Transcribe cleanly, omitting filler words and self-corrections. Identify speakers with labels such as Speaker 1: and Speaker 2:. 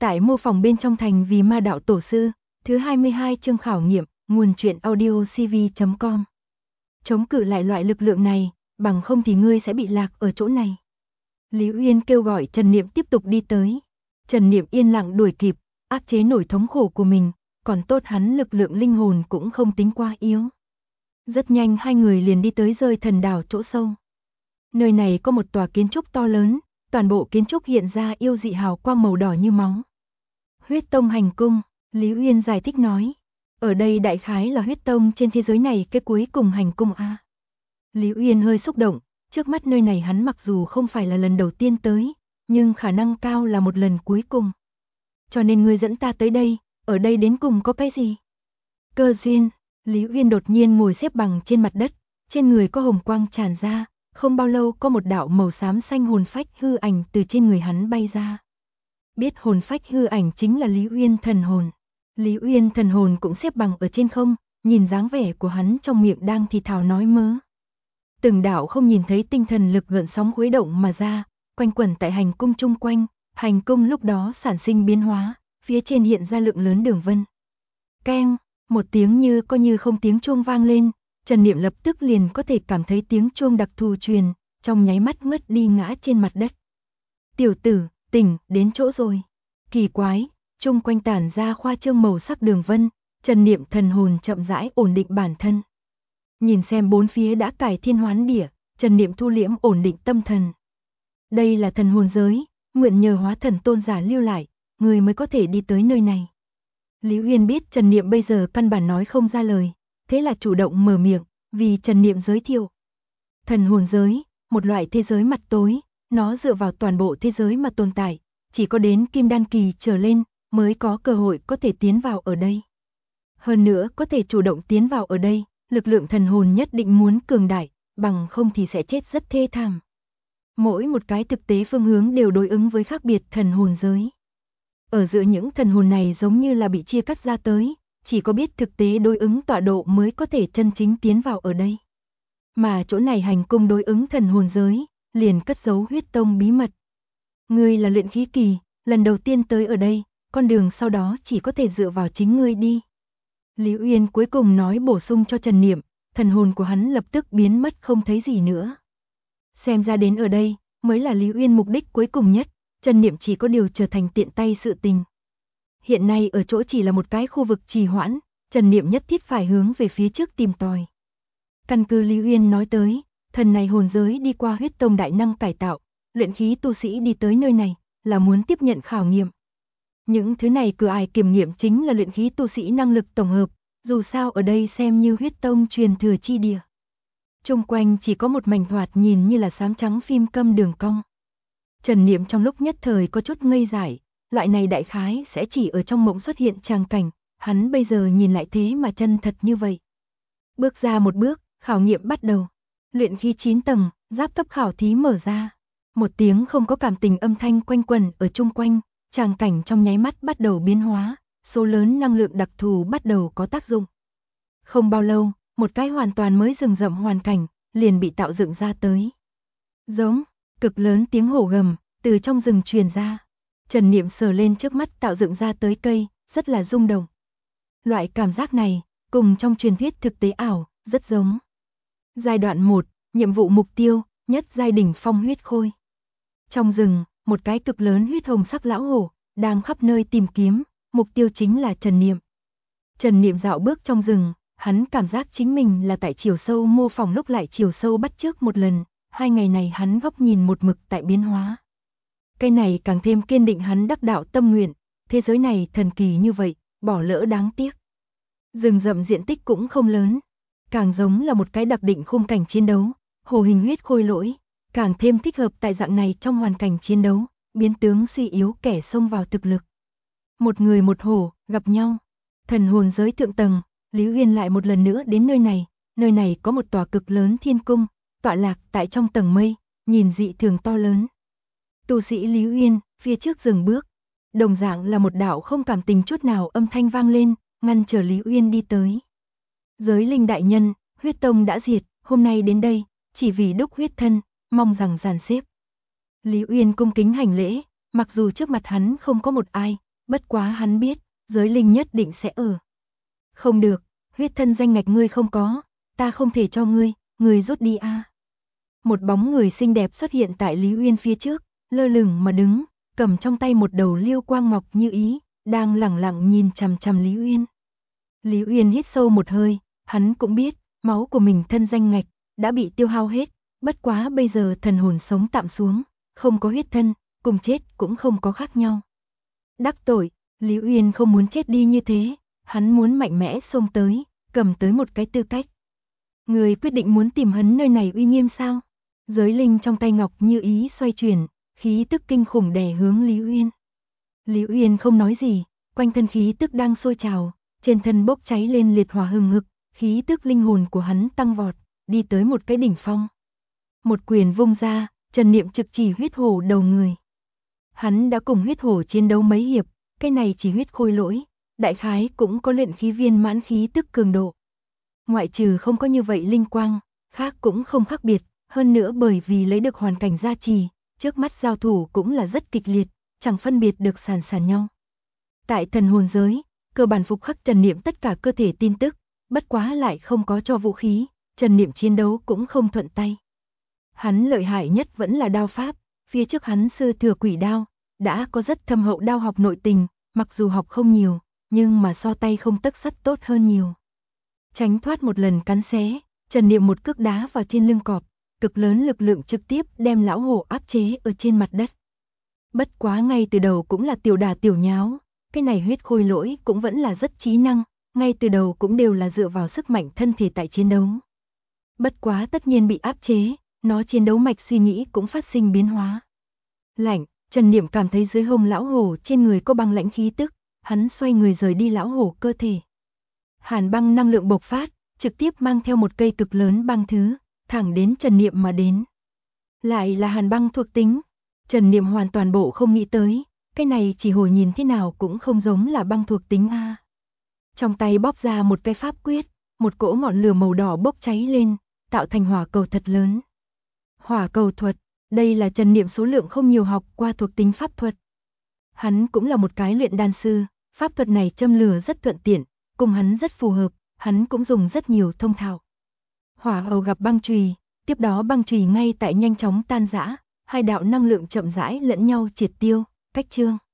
Speaker 1: Tại mô phỏng bên trong thành vì ma đạo tổ sư, thứ 22 chương khảo nghiệm, nguồn truyện audio cv.com. Chống cự lại loại lực lượng này, bằng không thì ngươi sẽ bị lạc ở chỗ này. Lý Uyên kêu gọi Trần Niệm tiếp tục đi tới. Trần Niệm yên lặng đuổi kịp, áp chế nổi thống khổ của mình, còn tốt hắn lực lượng linh hồn cũng không tính quá yếu. Rất nhanh hai người liền đi tới rơi thần đảo chỗ sâu. Nơi này có một tòa kiến trúc to lớn, toàn bộ kiến trúc hiện ra yêu dị hào quang màu đỏ như máu. Huyết Tông hành cung, Lý Uyên giải thích nói. Ở đây đại khái là huyết tông trên thế giới này cái cuối cùng hành cung a. Lý Uyên hơi xúc động, trước mắt nơi này hắn mặc dù không phải là lần đầu tiên tới, nhưng khả năng cao là một lần cuối cùng. Cho nên ngươi dẫn ta tới đây, ở đây đến cùng có cái gì? Cơ duyên, Lý Uyên đột nhiên ngồi xếp bằng trên mặt đất, trên người có hồng quang tràn ra, không bao lâu có một đạo màu xám xanh hồn phách hư ảnh từ trên người hắn bay ra. Biết hồn phách hư ảnh chính là Lý Uyên thần hồn. Lý Uyên thần hồn cũng xếp bằng ở trên không, nhìn dáng vẻ của hắn trong miệng đang thì thào nói mớ. Từng đạo không nhìn thấy tinh thần lực gợn sóng khuấy động mà ra, quanh quẩn tại hành cung chung quanh, hành cung lúc đó sản sinh biến hóa, phía trên hiện ra lượng lớn đường vân. Keng, một tiếng như có như không tiếng chuông vang lên, Trần Niệm lập tức liền có thể cảm thấy tiếng chuông đặc thù truyền, trong nháy mắt ngất đi ngã trên mặt đất. Tiểu tử, tỉnh, đến chỗ rồi. Kỳ quái, chung quanh tản ra khoa trương màu sắc đường vân, Trần Niệm thần hồn chậm rãi ổn định bản thân. Nhìn xem bốn phía đã cải thiên hoán địa, Trần Niệm thu liễm ổn định tâm thần. Đây là thần hồn giới, nguyện nhờ hóa thần tôn giả lưu lại, người mới có thể đi tới nơi này. Lý Uyên biết Trần Niệm bây giờ căn bản nói không ra lời, thế là chủ động mở miệng, vì Trần Niệm giới thiệu. Thần hồn giới, một loại thế giới mặt tối, nó dựa vào toàn bộ thế giới mà tồn tại, chỉ có đến kim đan kỳ trở lên mới có cơ hội có thể tiến vào ở đây. Hơn nữa có thể chủ động tiến vào ở đây, lực lượng thần hồn nhất định muốn cường đại, bằng không thì sẽ chết rất thê thảm. Mỗi một cái thực tế phương hướng đều đối ứng với khác biệt thần hồn giới. Ở giữa những thần hồn này giống như là bị chia cắt ra tới, chỉ có biết thực tế đối ứng tọa độ mới có thể chân chính tiến vào ở đây. Mà chỗ này hành cung đối ứng thần hồn giới, liền cất giấu huyết tông bí mật. Ngươi là luyện khí kỳ, lần đầu tiên tới ở đây, con đường sau đó chỉ có thể dựa vào chính ngươi đi. Lý Uyên cuối cùng nói bổ sung cho Trần Niệm, thần hồn của hắn lập tức biến mất không thấy gì nữa. Xem ra đến ở đây, mới là Lý Uyên mục đích cuối cùng nhất, Trần Niệm chỉ có điều trở thành tiện tay sự tình. Hiện nay ở chỗ chỉ là một cái khu vực trì hoãn, Trần Niệm nhất thiết phải hướng về phía trước tìm tòi. Căn cứ Lý Uyên nói tới, thần này hồn giới đi qua huyết tông đại năng cải tạo, luyện khí tu sĩ đi tới nơi này, là muốn tiếp nhận khảo nghiệm. Những thứ này cửa ải kiểm nghiệm chính là luyện khí tu sĩ năng lực tổng hợp, dù sao ở đây xem như huyết tông truyền thừa chi địa. Chung quanh chỉ có một mảnh thoạt nhìn như là xám trắng phim câm đường cong. Trần Niệm trong lúc nhất thời có chút ngây dại, loại này đại khái sẽ chỉ ở trong mộng xuất hiện tràng cảnh, hắn bây giờ nhìn lại thế mà chân thật như vậy. Bước ra một bước, khảo nghiệm bắt đầu. Luyện khí 9 tầng, giáp cấp khảo thí mở ra. Một tiếng không có cảm tình âm thanh quanh quẩn ở chung quanh, tràng cảnh trong nháy mắt bắt đầu biến hóa, số lớn năng lượng đặc thù bắt đầu có tác dụng. Không bao lâu, một cái hoàn toàn mới rừng rậm hoàn cảnh liền bị tạo dựng ra tới. Giống, cực lớn tiếng hổ gầm từ trong rừng truyền ra. Trần Niệm sờ lên trước mắt tạo dựng ra tới cây, rất là rung động. Loại cảm giác này, cùng trong truyền thuyết thực tế ảo, rất giống. Giai đoạn 1, nhiệm vụ mục tiêu, nhất giai đỉnh phong huyết khôi. Trong rừng, một cái cực lớn huyết hồng sắc lão hổ, đang khắp nơi tìm kiếm, mục tiêu chính là Trần Niệm. Trần Niệm dạo bước trong rừng, hắn cảm giác chính mình là tại chiều sâu mô phỏng lúc lại chiều sâu bắt chước một lần, 2 ngày này hắn góc nhìn một mực tại biến hóa. Cái này càng thêm kiên định hắn đắc đạo tâm nguyện, thế giới này thần kỳ như vậy, bỏ lỡ đáng tiếc. Rừng rậm diện tích cũng không lớn, càng giống là một cái đặc định khung cảnh chiến đấu, hổ hình huyết khôi lỗi, càng thêm thích hợp tại dạng này trong hoàn cảnh chiến đấu, biến tướng suy yếu kẻ xông vào thực lực. Một người một hổ, gặp nhau. Thần hồn giới thượng tầng, Lý Uyên lại một lần nữa đến nơi này có một tòa cực lớn thiên cung, tọa lạc tại trong tầng mây, nhìn dị thường to lớn. Tu sĩ Lý Uyên, phía trước dừng bước, đồng dạng là một đạo không cảm tình chút nào âm thanh vang lên, ngăn trở Lý Uyên đi tới. Giới linh đại nhân, huyết tông đã diệt, hôm nay đến đây, chỉ vì đúc huyết thân, mong rằng dàn xếp. Lý Uyên cung kính hành lễ, mặc dù trước mặt hắn không có một ai, Bất quá hắn biết, giới linh nhất định sẽ ở. Không được, huyết thân danh ngạch ngươi không có, ta không thể cho ngươi rút đi a. Một bóng người xinh đẹp xuất hiện tại Lý Uyên phía trước, lơ lửng mà đứng, cầm trong tay một đầu liêu quang ngọc như ý, đang lẳng lặng nhìn chằm chằm Lý Uyên. Lý Uyên hít sâu một hơi, hắn cũng biết, máu của mình thân danh ngạch đã bị tiêu hao hết, bất quá bây giờ thần hồn sống tạm xuống, không có huyết thân, cùng chết cũng không có khác nhau. Đắc tội, Lý Uyên không muốn chết đi như thế, hắn muốn mạnh mẽ xông tới, cầm tới một cái tư cách. Người quyết định muốn tìm hắn nơi này uy nghiêm sao? Giới linh trong tay ngọc như ý xoay chuyển, khí tức kinh khủng đè hướng Lý Uyên. Lý Uyên không nói gì, quanh thân khí tức đang sôi trào, trên thân bốc cháy lên liệt hỏa hừng hực, khí tức linh hồn của hắn tăng vọt, đi tới một cái đỉnh phong. Một quyền vung ra, Trần Niệm trực chỉ huyết hổ đầu người. Hắn đã cùng huyết hổ chiến đấu mấy hiệp, cái này chỉ huyết khôi lỗi, đại khái cũng có luyện khí viên mãn khí tức cường độ. Ngoại trừ không có như vậy linh quang, khác cũng không khác biệt, hơn nữa bởi vì lấy được hoàn cảnh gia trì, trước mắt giao thủ cũng là rất kịch liệt, chẳng phân biệt được sàn nhau. Tại thần hồn giới, cơ bản phục khắc Trần Niệm tất cả cơ thể tin tức, bất quá lại không có cho vũ khí, Trần Niệm chiến đấu cũng không thuận tay. Hắn lợi hại nhất vẫn là đao pháp, phía trước hắn sư thừa quỷ đao, đã có rất thâm hậu đao học nội tình, mặc dù học không nhiều, nhưng mà so tay không tấc sắt tốt hơn nhiều. Tránh thoát một lần cắn xé, Trần Niệm một cước đá vào trên lưng cọp, cực lớn lực lượng trực tiếp đem lão hổ áp chế ở trên mặt đất. Bất quá ngay từ đầu cũng là tiểu đà tiểu nháo, cái này huyết khôi lỗi cũng vẫn là rất trí năng, ngay từ đầu cũng đều là dựa vào sức mạnh thân thể tại chiến đấu. Bất quá tất nhiên bị áp chế, nó chiến đấu mạch suy nghĩ cũng phát sinh biến hóa. Lạnh, Trần Niệm cảm thấy dưới hông lão hổ trên người có băng lãnh khí tức, hắn xoay người rời đi lão hổ cơ thể. Hàn băng năng lượng bộc phát, trực tiếp mang theo một cây cực lớn băng thứ, thẳng đến Trần Niệm mà đến. Lại là hàn băng thuộc tính, Trần Niệm hoàn toàn bộ không nghĩ tới, cái này chỉ hồi nhìn thế nào cũng không giống là băng thuộc tính a. Trong tay bóp ra một cái pháp quyết, một cỗ ngọn lửa màu đỏ bốc cháy lên, tạo thành hỏa cầu thật lớn. Hỏa cầu thuật, đây là Trần Niệm số lượng không nhiều học qua thuộc tính pháp thuật. Hắn cũng là một cái luyện đan sư, pháp thuật này châm lửa rất thuận tiện, cùng hắn rất phù hợp, hắn cũng dùng rất nhiều thông thạo. Hỏa hầu gặp băng chùy, tiếp đó băng chùy ngay tại nhanh chóng tan rã, hai đạo năng lượng chậm rãi lẫn nhau triệt tiêu, cách chương.